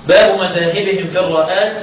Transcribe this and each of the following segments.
باب مذاهبهم في الراءات.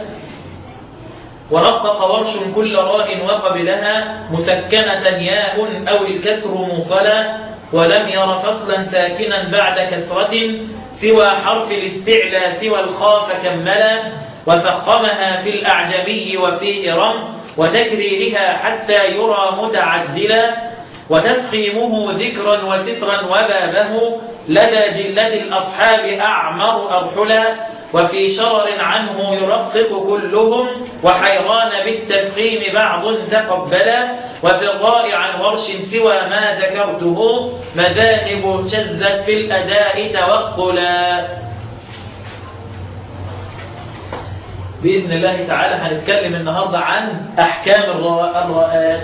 ورقق ورش كل راء وقبلها مسكنة ياء أو الكسر موصلا، ولم ير فصلا ساكنا بعد كسرة سوى حرف الاستعلى سوى الخاف كملا، وفخمها في الأعجمي وفي إرم وتكريرها حتى يرى متعدلا، وتفخيمه ذكرا وسترا وبابه لدى جلة الأصحاب أعمر أرحلا، وفي شرر عنه يرقق كلهم وحيران بالتفخيم بعض تقبلا، وفي الراء عن ورش سوى ما ذكرته مذاهب شذت في الأداء توقلا. بإذن الله تعالى هنتكلم النهاردة عن أحكام الراءات.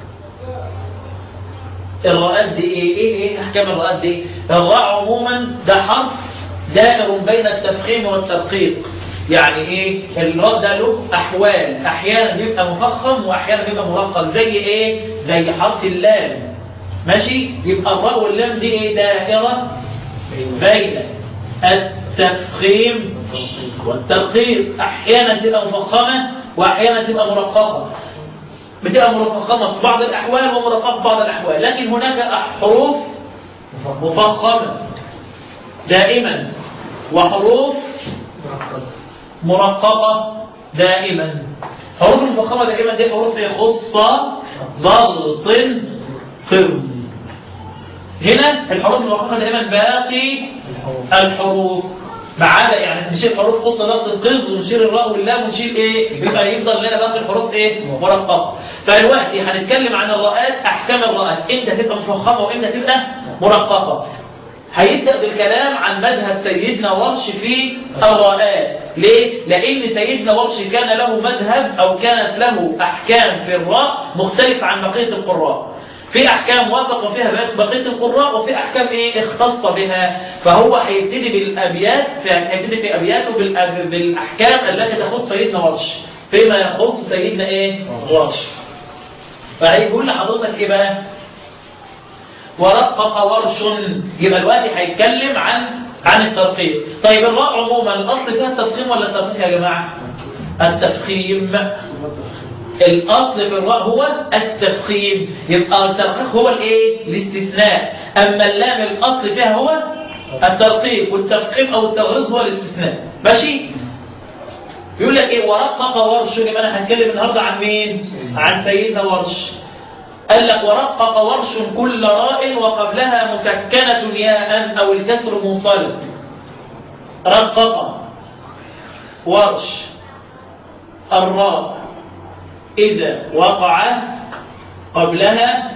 الراءات دي إيه أحكام الراءات دي؟ الراء عموما ده حرف دائر بين التفخيم والترقيق. يعني إيه؟ الراء ده له أحوال، أحيانا بيبقى مفخم وأحيانا بيبقى مرقق. زي إيه؟ زي حرف اللام. ماشي؟ يبقى الراء واللام دي إيه؟ دائرة بين التفخيم والترقيق. أحيانا تبقى مفخمة وأحيانا تبقى مرققة. بتبقى مفخمة في بعض الأحوال ومرققة في بعض الأحوال، لكن هناك حروف مفخمة دائما وحروف مرققة دائما. حروف المفخمة دائما دي حروف خصة ضغط قرن. هنا الحروف المفخمة دائما باقي الحروف ما عدا، يعني نشيل حروف خصة ضغط القرن ونشيل الراء واللام ونشيل ايه، يبقى يفضل لنا باقي الحروف ايه، مرققة. فالوقتي هنتكلم عن الراءات، احكام الراءات، امتى تبقى مفخمة وامتى تبقى مرققة. هيبدأ بالكلام عن مذهب سيدنا ورش في الراءات. ليه؟ لأن سيدنا ورش كان له مذهب أو كانت له أحكام في الراء مختلفة عن بقية القراء. في أحكام وافق فيها بقية القراء وفي أحكام إيه اختص بها. فهو هيبتدي بالأبيات، هيبتدي في أبياته بالأحكام التي تخص سيدنا ورش فيما يخص سيدنا إيه ورش. فهيقول لحضرتك إيه بقى؟ ورقق ورش. يبقى الوقت هيتكلم عن الترقيق. طيب الراء عموما الاصل فيها التفخيم ولا الترقيق يا جماعه؟ التفخيم. الاصل في الراء هو التفخيم، يبقى الترقيق هو الايه؟ الاستثناء. اما اللام الاصل فيها هو الترقيق، والتفخيم او التغليظ هو الاستثناء. ماشي؟ يقول لك ايه؟ ورقق ورش. يبقى انا هتكلم النهارده عن مين؟ عن سيدنا ورش. قال لك ورقق ورش كل راء وقبلها مسكنة ياء أو الكسر موصل. رقق ورش الراء إذا وقع قبلها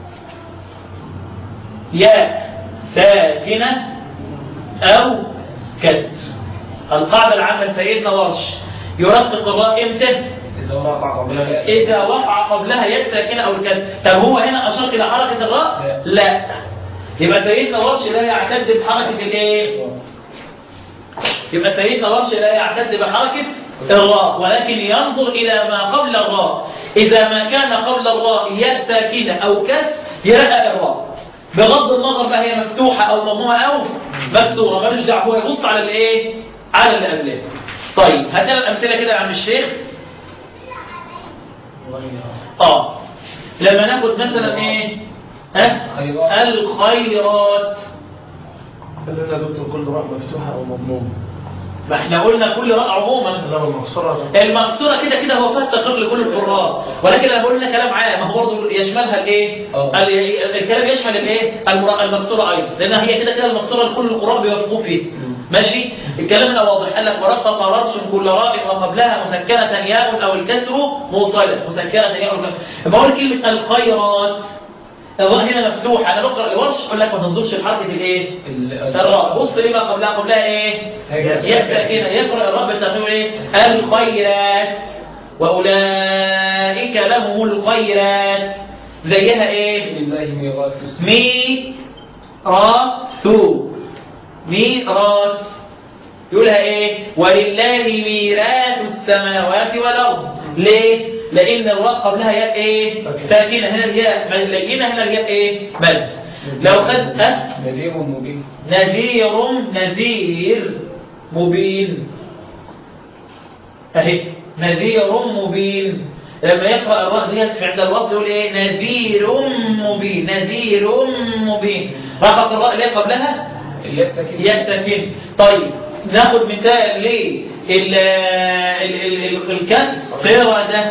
ياء ساكنة أو كسر. القاعدة العامة لسيدنا ورش يرقق الراء إمتى؟ إذا وقع قبلها ياء ساكنة أو الكسر. طب هو هنا أشار إلى حركة الراء؟ لا. يبقى سيدنا ورش لا يعتد بحركة الإيه؟ يبقى سيدنا ورش لا يعتد بحركة الراء، ولكن ينظر إلى ما قبل الراء. إذا ما كان قبل الراء ياء ساكنة أو كسر يرقق الراء، بغض النظر بقى هي مفتوحة أو مضمومة أو مكسورة، مالوش دعوة، هو يبص على الإيه؟ على اللي قبلها. طيب هات لنا الأمثلة كده يا عم الشيخ. لما ناخد مثلا ايه؟ الخيرات. قلنا دكتور كل راء مفتوحه او مضمومه. ما احنا قلنا كل راء عموما. المكسوره كده كده هو فات تقرير لكل القراء، ولكن انا بقول لنا كلام عام، ما هو برضه يشملها الايه؟ الكلام يشمل الايه؟ المكسوره ايضا، لان هي كده كده المكسوره لكل القراء بيوافقوا فيه. ماشي؟ الكلام هنا واضح. قال لك ورقق ورش كل راء وقبلها مسكنة ياء أو الكسر موصلة. مسكنة ياء أو الكسر. بقول كلمة الخيرات، الراء هنا مفتوحة. أنا بقرأ الورش أقول لك ما تنظرش لحركة الإيه؟ الراء. بص لما قبلها إيه؟ ياء ساكنة. يقرأ الراء بالترتيب إيه؟ الخيرات وأولئك لهم الخيرات. زيها إيه؟ ميراث. يقولها ايه؟ ولله ميراث السماوات والارض. ليه؟ لان الراء قبلها ياء ايه؟ ساكنه. هنا الياء لينه، هنا الياء ايه؟ مد. لو خد نذير مبين. نذير مبين. اهي نذير مبين. لما يقرأ الراء ديت في عند الوصل يقول ايه؟ نذير مبين، نذير مبين. رقق الراء اللي قبلها يستكن. طيب ناخد مثال ليه الكسر قردة،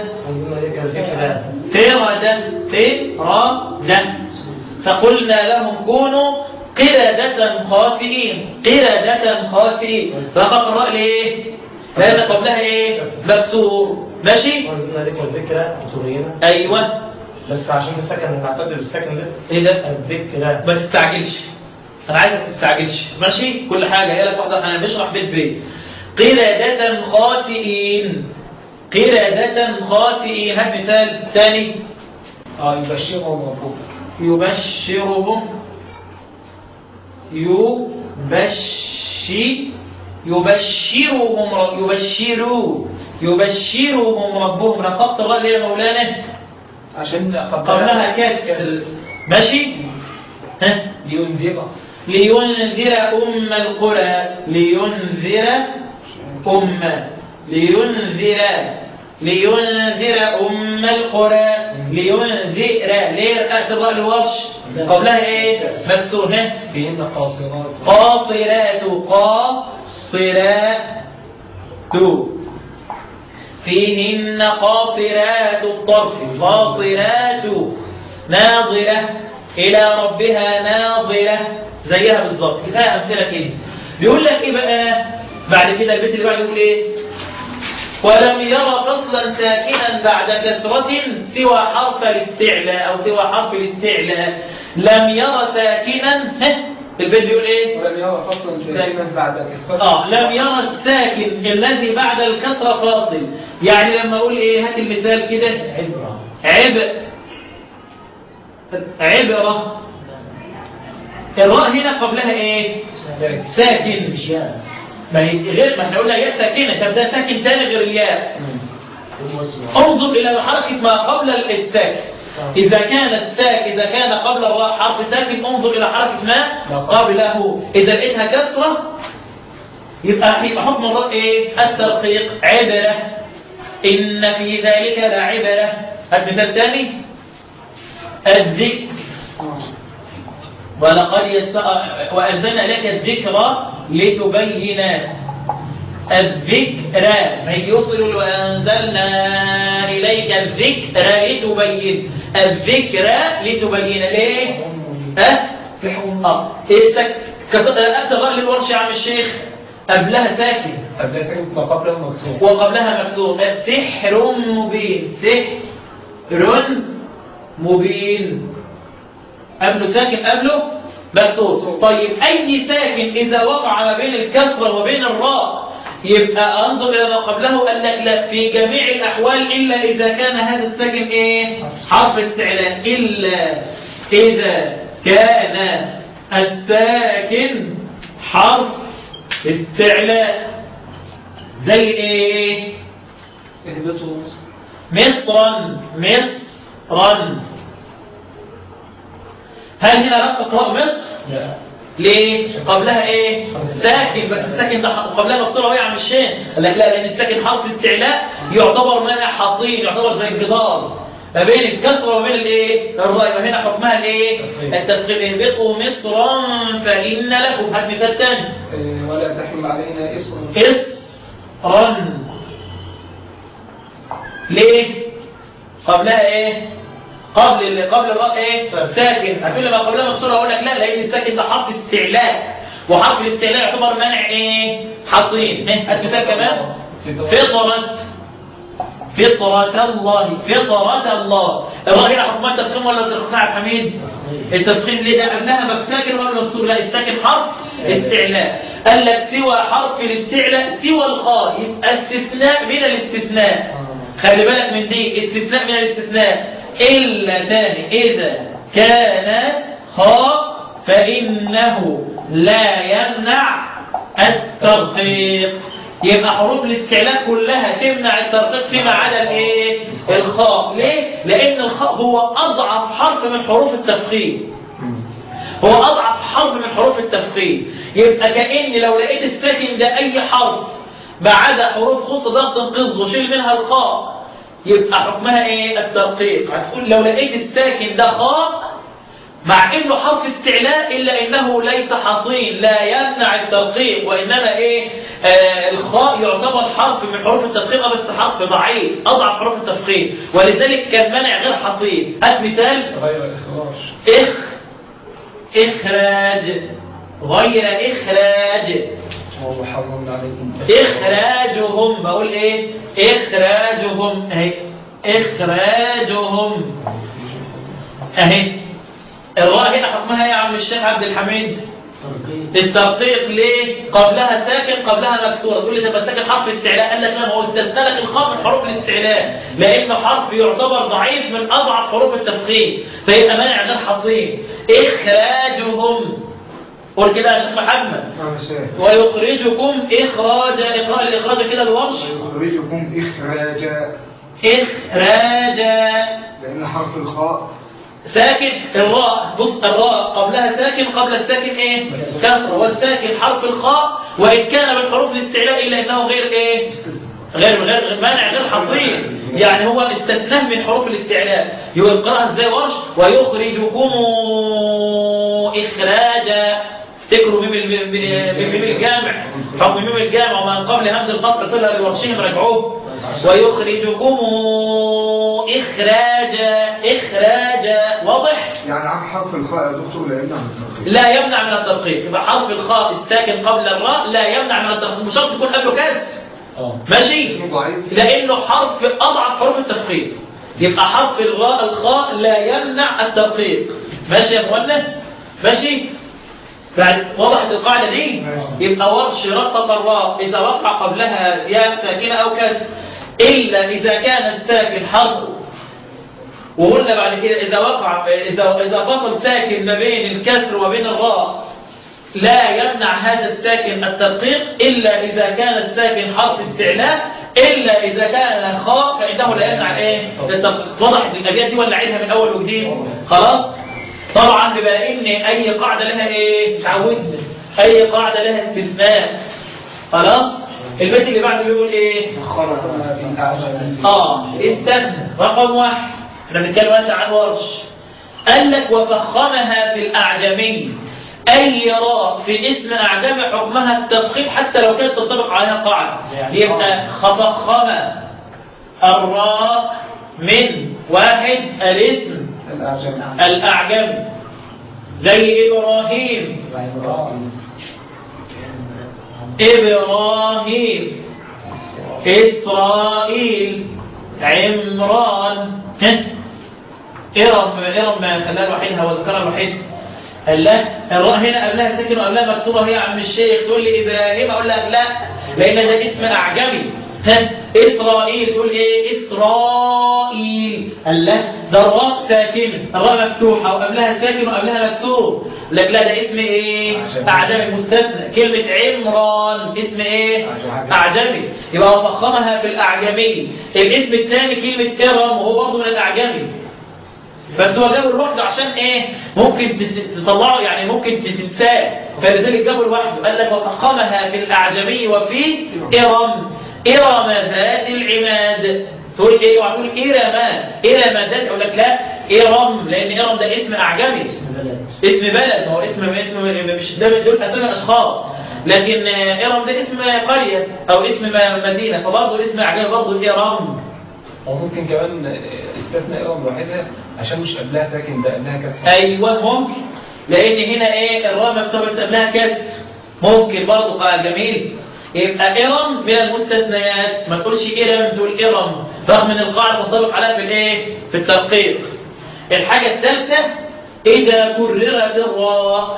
قردة، فقلنا لهم كونوا قردة خاسئين، قردة خاسئين. رقق الراء ليه؟ لأن قبلها ايه؟ مكسور. ماشي؟ الذكرى تغيينا. ايوه بس عشان السكن نعتبر بالسكن ده. ايه ده؟ الذكرى. ما تستعجلش، انا عايزك تستعجلش. ماشي؟ كل حاجه هي لك واحده، احنا بنشرح بيت. قردة خاسئين، قردة خاسئين. هات مثال ثاني. يبشرهم ربهم. يبشرهم، يبشرهم ربهم. رققت الراء ليه يا مولانا؟ عشان قبلها كسر. ماشي؟ ها؟ لينذر أم القرى، لينذر أم القرى، لينذر. ليه رققت الراء الوصش؟ قبلها ايه؟ مكسور. ها؟ فيهن قاصرات، فيهن قاصرات الطرف، قاصرات، ناظرة إلى ربها ناظرة، زيها بالظبط. كفاية أمثلة كده. بيقول لك إيه بقى بعد كده؟ البيت اللي بعده يقول إيه؟ ولم يرى فصلا ساكنا بعد كسرة سوى حرف الاستعلاء أو سوى حرف الاستعلاء. لم يرى ساكنا. البيت بيقول ايه؟ ولم يرى فصلا ساكنا بعد كسرة. لم يرى الساكن الذي بعد الكسرة فاصل. يعني لما اقول ايه؟ هات المثال كده. عبرة. الراء هنا قبلها ايه؟ ساكن. ما احنا قلنا ياء ساكنه. طب ده ساكن تاني غير الياء. انظر الى حركه ما قبل الساكن. إذا كان قبل الراء حرف ساكن انظر إلى حركة ما قبله. إذا لقيتها كسرة يبقى حكم الراء إيه؟ الترقيق. عبرة، إن في ذلك لعبرة. هات مثال ثاني. الذكر، وأنزلنا لك الذكرى لتبين. الذكرى ما يوصل وأنزلنا إليك الذكرى لتبين. الذكرى لتبين. ليه؟ أنت الراء للورش يا عم الشيخ قبلها ساكن، وقبلها مكسور، وقبلها مكسور. سحر مبين، سحر مبين. قبله ساكن، قبله مكسور. طيب أي ساكن إذا وقع ما بين الكسرة وبين الراء يبقى أنظر إلى ما قبله. قال لك لا، في جميع الأحوال إلا إذا كان هذا الساكن إيه؟ حرف استعلاء. إلا إذا كان الساكن حرف استعلاء. زي إيه؟ مصرا، مصرا. هل هنا رقق راء مصر؟ لا. ليه؟ قبلها ايه؟ ساكن. بس الساكن ده قبلها مكسوره وهي عم الشين. قال لك لا، لان الساكن حرف استعلاء يعتبر مانع حصين، يعتبر زي الجدار ما بين الكسره وبين الايه؟ الراء. وهنا حكمها الايه؟ التفخيم. اهبطوا مصرا فان لكم. هات مثال ثاني. ولا تحمل علينا اصرا. اصرا. ليه؟ قبلها ايه؟ قبل الراء ايه؟ ساكن. هتقول لي ما قبلها مكسوره، اقول لك لا، لان الساكن ده حرف استعلاء، وحرف الاستعلاء يعتبر منع ايه؟ حصين. هات مثال كمان. فطرة الله، فطرة الله. الراء هنا حكمها التفخيم ولا الترقيع يا حميد؟ التفخيم. ليه ده؟ قبلها ساكن ولا مكسور؟ لا، الساكن حرف استعلاء. قال لك سوى حرف الاستعلاء سوى الخاء، يبقى استثناء من الاستثناء. خلي بالك من دي، استثناء من الاستثناء. إلا ثاني إذا كان خاء فإنه لا يمنع الترقيق. يبقى حروف الاستعلاء كلها تمنع الترقيق فيما عدا الايه؟ الخاء. ليه؟ لأن الخاء هو أضعف حرف من حروف التفخيم. هو أضعف حرف من حروف التفخيم. يبقى كأن لو لقيت الساكن ده أي حرف ما عدا حروف خص ضغط انقذ وشيل منها الخاء يبقى حكمها ايه؟ الترقيق. هتقول لو لقيت الساكن ده خاء مع انه حرف استعلاء الا انه ليس حصين لا يمنع الترقيق، وانما ايه؟ الخاء يعتبر حرف من حروف التفخيم بس حرف ضعيف اضعف حروف التفخيم، ولذلك كان منع غير حصين. هات مثال. غير اخراج. اخراج غير اخراج. وهو حرم عليكم اخراجهم. بقول ايه؟ اخراجهم اهي. اخراجهم اهي. الراء هنا حكمها ايه يا عم الشيخ عبد الحميد؟ الترقيق. ليه؟ قبلها ساكن قبلها مكسوره. تقول لي ده ساكن حرف استعلاء، قال لك لا، ما هو استثنى لك الخاء من حروف الاستعلاء لانه حرف يعتبر ضعيف من اضعف حروف التفخيم فيبقى مانع غير حصين. اخراجهم. قول كده يا شيخ محمد. ويخرجكم اخراجا. اقرا الاخراج كده الورش. ويخرجكم اخراجا. اخراجا لان حرف الخاء ساكن. الراء بص، الراء قبلها ساكن، قبل الساكن ايه؟ كسر، والساكن حرف الخاء وان كان من حروف الاستعلاء الا انه غير ايه؟ غير مانع غير حصين، يعني هو استثناه من حروف الاستعلاء. يقراها ازاي ورش؟ ويخرجكم اخراجا. افتكروا ميم الجامع، حكم ميم الجامع ومن قبل همز القطع صلها لورشهم رجعوه. ويخرجكم إخراجا. إخراجا واضح؟ يعني عن حرف الخاء يا دكتور لا يمنع من الترقيق. لا يمنع من الترقيق. يبقى حرف الخاء الساكن قبل الراء لا يمنع من الترقيق، مش شرط يكون قبله كسر. ماشي؟ لأنه حرف أضعف حروف التفخيم. يبقى حرف الراء الخاء لا يمنع الترقيق. ماشي يا مهند؟ ماشي؟ بعد وضحت القاعدة دي؟ يبقى ورش رقق الراء إذا وقع قبلها ياء ساكنة أو كسر إلا إذا كان الساكن حرف. وقلنا بعد كده إذا فصل ساكن ما بين الكسر وبين الراء لا يمنع هذا الساكن الترقيق إلا إذا كان الساكن حرف استعلاء، إلا إذا كان خاء فإنه لا يمنع إيه؟ الترقيق. وضحت الأبيات دي ولا أعيدها من أول وجديد؟ خلاص؟ طبعا بما ان اي قاعده لها ايه؟ تعودنا اي قاعده لها استثناء. خلاص؟ البيت اللي بعده بيقول ايه؟ استثنى رقم 1. احنا بنتكلم عن ورش. قال لك وفخمها في الاعجمي. اي راء في اسم اعجمي حكمها التفخيم حتى لو كانت تنطبق عليها قاعده. يبقى فخم الراء من واحد الاسم الأعجم زي إبراهيم. إبراهيم، إسرائيل، عمران. إرم خلاها الوحيدها وذكرها الوحيد. لا، الراء هنا قبلها ساكن وقبلها مكسوره. هي يا عم الشيخ تقول لي إبراهيم، أقول لك لا، لأن ده اسم أعجمي. إسرائيل تقول إيه؟ إسرائيل. الله، ده الراء ساكنة، الراء مفتوحة وقبلها ساكن وقبلها مكسور. لك لا، ده اسم إيه؟ أعجمي مستثنى. كلمة عمران اسم إيه؟ أعجمي. يبقى فخمها في الأعجمي. الاسم الثاني كلمة إرم وهو برضه من الأعجمي، بس هو جابه لوحده عشان إيه؟ ممكن تطلعه، يعني ممكن تنساه، فلذلك جابه لوحده. قال لك وفخمها في الأعجمي وفي إرم. إرم ذات العماد. تقول ايه؟ وهتقول إرم ذات. اقول لك لا، إرم، لأن إرم ده اسم أعجمي، اسم بلد. هو اسم مش ده دول أسماء أشخاص، لكن إرم ده اسم قرية أو اسم مدينة، فبرضه اسم أعجمي برضه إرم. أو ممكن كمان استثنى إرم لوحدها عشان مش قبلها ساكن، ده قبلها كسر. أيوه ممكن، لأن هنا ايه؟ الراء مفتوحة بس قبلها كسر. ممكن برضه. جميل. يبقى إرم من المستثنيات. ما تقولش إرم، تقول إرم، رغم من القاعدة تنطبق عليها في الإيه؟ في الترقيق. الحاجة الثالثة إذا كررت الراء.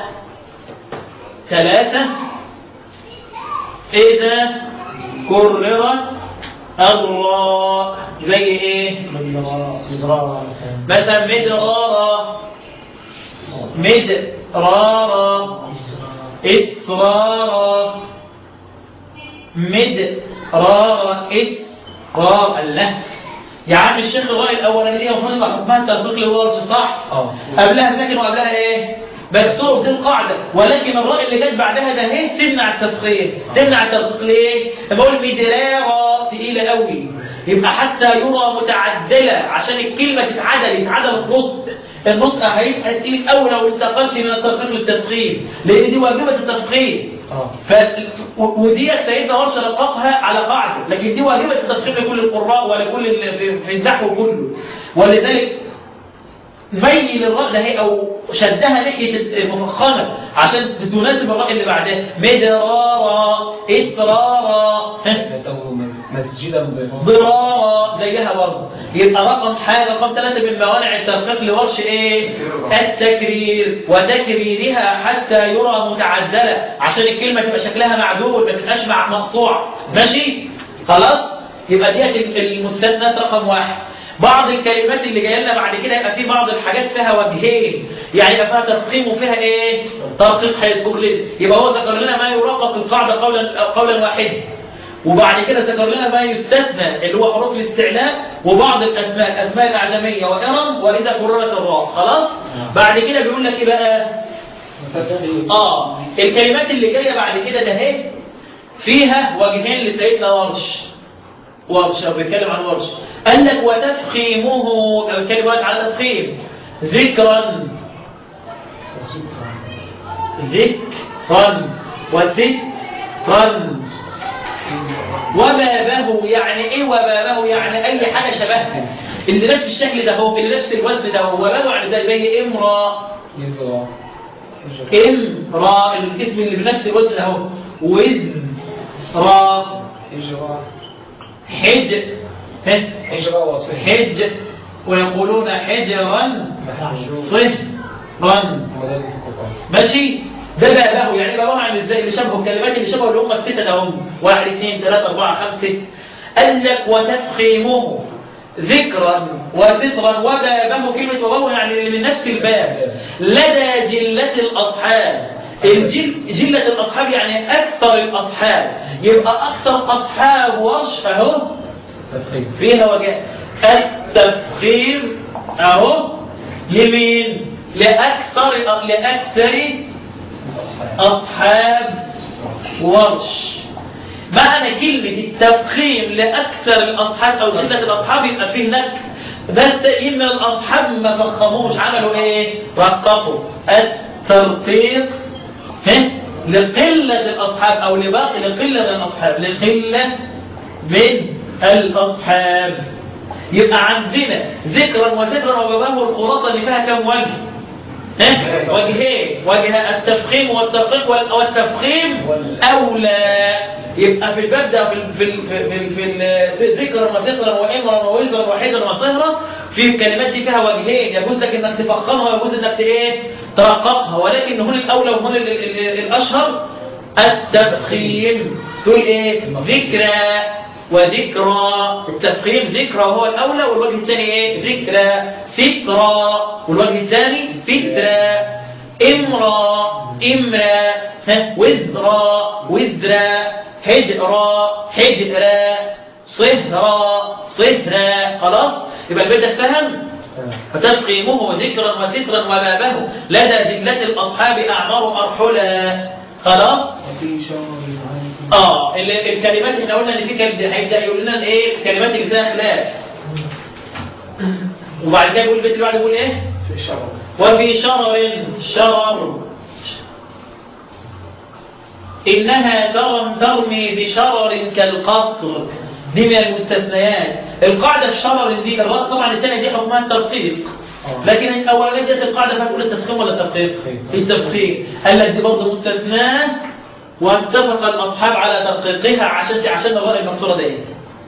3 إذا كررت الراء زي إيه؟ مثلا مدرارا، مدرارا، إسرارا، مدرارا، إسرار. الله يا عم الشيخ، الراء الأولانية دي المفروض يبقى حكمها الترقيق اللي هو صح؟ قبلها ساكن وقبلها إيه؟ مكسور، دي القاعدة. ولكن الراء اللي جت بعدها ده هي تمنع التفخيم. تمنع التدقيق ليه؟ لما اقول مدرارة تقيلة قوي، يبقى حتى يرى متعدلة عشان الكلمة تتعدل، يتعدل النطق. النطق هيبقى تقيل قوي لو انتقلت من التدقيق للتفخيم، لان دي واجبة التفخيم. ودي سيدنا ورش رققها على قاعدة، لكن دي واجبة التفخيم لكل القراء ولكل في النحو كله. ولذلك ميل الراء ده هي او شدها ناحيه المفخمه عشان تناسب الراء اللي بعدها. مدرارا، اصرارا، مسجدا ضرارا زيها برضه. يبقى رقم 3 من موانع التدقيق لورش ايه؟ التكرير، وتكريرها حتى يرى متعدله عشان الكلمه تبقى شكلها معدول، ما تبقاش مقصوع. ماشي؟ خلاص؟ يبقى دي المستثنات رقم 1. بعض الكلمات اللي جايه لنا بعد كده يبقى في بعض الحاجات فيها وجهين، يعني يبقى فيها تفخيم وفيها ايه؟ ترقيق. هيذكر لنا، يبقى هو ذكر لنا ما يرقق القاعده قولا واحدا، وبعد كده ذكر لنا ما يستثنى اللي هو حروف الاستعلاء وبعض الاسماء الاعجميه وارم واذا كررت الراء. خلاص؟ بعد كده بيقول لك ايه بقى؟ الكلمات اللي جايه بعد كده ده اهي فيها وجهين لسيدنا ورش بيتكلم عن ورش. قال لك وتفخيمه، بيتكلم على تفخيم. ذكرا وسترا وبابه. يعني ايه وبابه؟ يعني اي حاجه شبهها اللي نفس الشكل ده هو، اللي نفس الوزن ده هو. وبابه يعني ده زي امرا، الاسم اللي بنفس الوزن ده هو. وزرا، حج، ويقولون حجرا صهرا. ماشي؟ ده بقى له يعني بقى عن ازاي اللي شبهوا الكلمات اللي شبهوا اللي هم الستة ده هم 1 2 3 4 5 6. قال لك وتفخيمه ذكرا وسترا وبابه. كلمة وبابه يعني اللي من نفس الباب. لدى جلة الأصحاب. جلة الأصحاب يعني أكثر الأصحاب، يبقى أكثر أصحاب ورش أهو فيها وجه التفخيم أهو. لمين؟ لأكثر أصحاب ورش. معنى كلمة التفخيم لأكثر الأصحاب أو شدة الأصحاب يبقى فيه هناك بس إن الأصحاب ما فخموش، عملوا إيه؟ رققوا الترقيق لقلة الأصحاب أو لباقي لقلة من الأصحاب. يبقى عندنا ذكرا وسترا وبابه. الخلاصة اللي فيها كم وجه؟ وجهين. وجه التفخيم والترقيق، والتفخيم أولى. يبقى في الباب ده في ذكرا وسترا وإمرا ووزرا وحجرا وصهرا، في الكلمات دي فيها وجهين، يجوز لك انك تفخمها ويجوز انك ترققها، ولكن هنا الأولى وهنا الأشهر التفخيم. تقول ايه؟ ذكرى وذكرى. التفخيم ذكرى هو الأولى، والوجه الثاني ايه؟ ذكرى. سترى والوجه الثاني سترى. امرا وزرا. حجرا. صهرا. خلاص؟ يبقى البيت ده فهم؟ فتفخيمه ذكرا وسترا وبابه لدى جلة الأصحاب أعمار أرحلا. خلاص؟ الكلمات اللي قلنا ان في هيبدا يقول لنا ايه؟ الكلمات اللي فيها خلاف. وبعد كده يقول البيت اللي بعده يقول ايه؟ في شرر. وفي شرر انها ترمي بشرر كالقصر. دي من المستثنيات. القاعده في شرر دي طبعا الثانيه دي حكمها الترقيق، لكن الاولانيه دي القاعده هتقول التفخيم ولا الترقيق؟ التفخيم. قال لك دي برضه مستثناه، واتفق الأصحاب على تدقيقها عشان الراء المكسورة دي.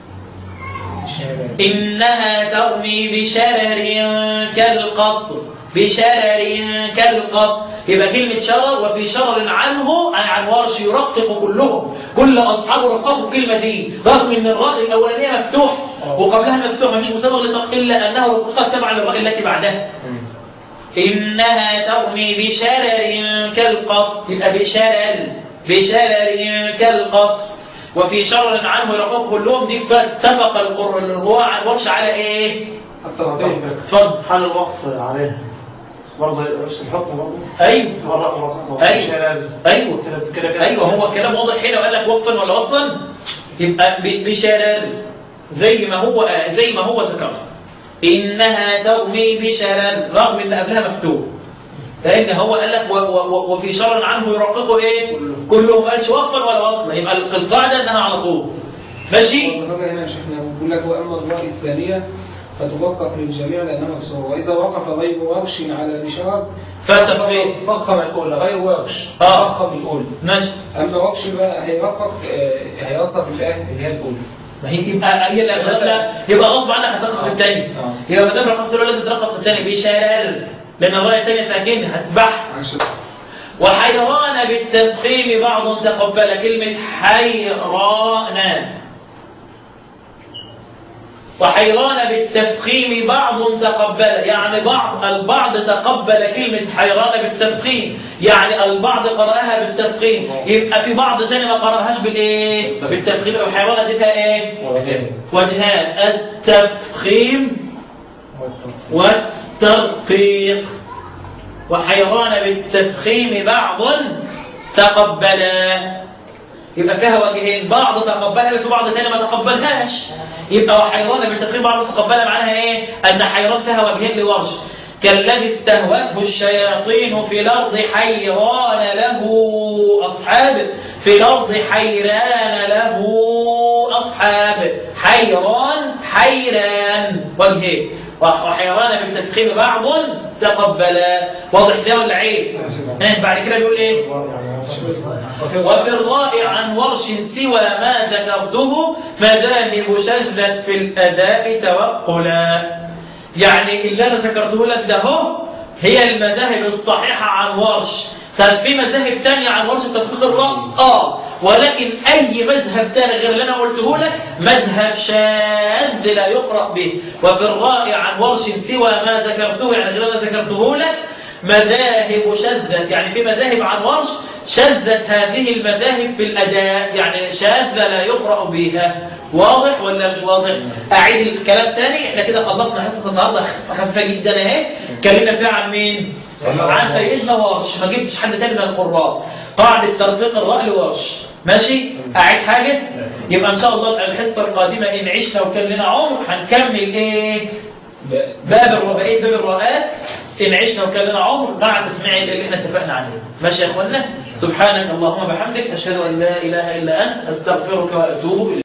إنها ترمي بشرر كالقصر. يبقى كلمة شرر وفي شرر عنه عن ورش يرقق كلهم، كل أصحابه رققوا الكلمة دي، رغم إن الراء الأولانية مفتوح وقبلها مفتوح، مفيش مسبب للترقيق إلا أنه رققت تبعا للراء التي بعدها. إنها ترمي بشرر كالقصر. يبقى بشرر كالقصر. وفي شرر عنه يرقق كلهم. دي اتفق القراء عن ورش على ايه؟ اتفضل حال الوقف عليها. برضه نفس الحكم برضه. ايوه مرة ايوه ايوه هو الكلام واضح هنا وقال لك وقفا ولا وصلا، يبقى بشرر زي ما هو ذكر انها ترمي بشرر رغم ان قبلها مفتوح، لان هو قال لك وفي شرر عنه يرققه ايه كلهم، ما قالش وقفا ولا وصلا، يبقى القاعده انها على طول ماشي. هنا يا شيخنا بيقول لك واما الراء الثانيه فتوقف للجميع لانها مكسوره، واذا وقف غير ورش على الاشاره فالتفخيم فخم الأولى غير ورش فخم الأولى ماشي. أما ورش بقى هيرقق الآية اللي هي الأولى، ما هي يبقى غصب عنك هترقق في الثاني، يبقى ما دام رققت الأولى لازم ترقق في الثاني بشرر لأن الراء الثانية ساكنة هتبح. وحيران بالتفخيم بعض تقبل كلمة حيران، وحيران بالتفخيم بعض تقبل يعني البعض تقبل كلمة حيران بالتفخيم، يعني البعض قرأها بالتفخيم، يبقى في بعض ثاني ما قرأهاش بالايه بالتفخيم. وحيران دي فيها ايه وجهان، التفخيم والترقيق. وحيران بالتفخيم بعض تقبلا، يبقى فيها وجهين، بعض تقبلها وفي بعض ثاني ما تقبلهاش، يبقى وحيران بالتفخيم بعض تقبلها معناها ايه ان حيران فيها وجهين لورش، كالذي استهوته الشياطين في الارض حيران له اصحاب، في الارض حيران له اصحاب، حيران وجهين. وحيران بالتفخيم بعض تقبلا، واضح ده ولا عيب؟ بعد كده بيقول ايه وفي الراء عن ورش سوى ما ذكرته مذاهب شذت في الأداء توقلا، يعني اللي أنا ذكرته لك ده هي المذاهب الصحيحة عن ورش. طب في مذاهب تانية عن ورش تطبيق الراء ولكن أي مذهب تاني غير اللي أنا قلته لك مذهب شاذ لا يقرأ به. وفي الراء عن ورش سوى ما ذكرته يعني غير ما ذكرته لك مذاهب شذت، يعني في مذاهب عن ورش شذت هذه المذاهب في الأداء، يعني شاذة لا يقرأ بها. واضح ولا مش واضح؟ أعيد الكلام تاني. احنا كده خلصنا حصة النهارده خفيفة جدا اهي، اتكلمنا فيها عن مين؟ عن سيدنا ورش، ما جبتش حد تاني من القراء، قاعدة ترفيق الراء لورش ماشي. أعيد حاجة؟ يبقى إن شاء الله الحصة القادمة إن عشنا وكان لنا عمر هنكمل إيه؟ باب الرؤات إن عشنا وكان لنا عمر مع تسميع اللي احنا اتفقنا عليه. ماشي يا اخوانا؟ سبحانك اللهم وبحمدك أشهد أن لا إله إلا أنت أستغفرك وأتوب إليك.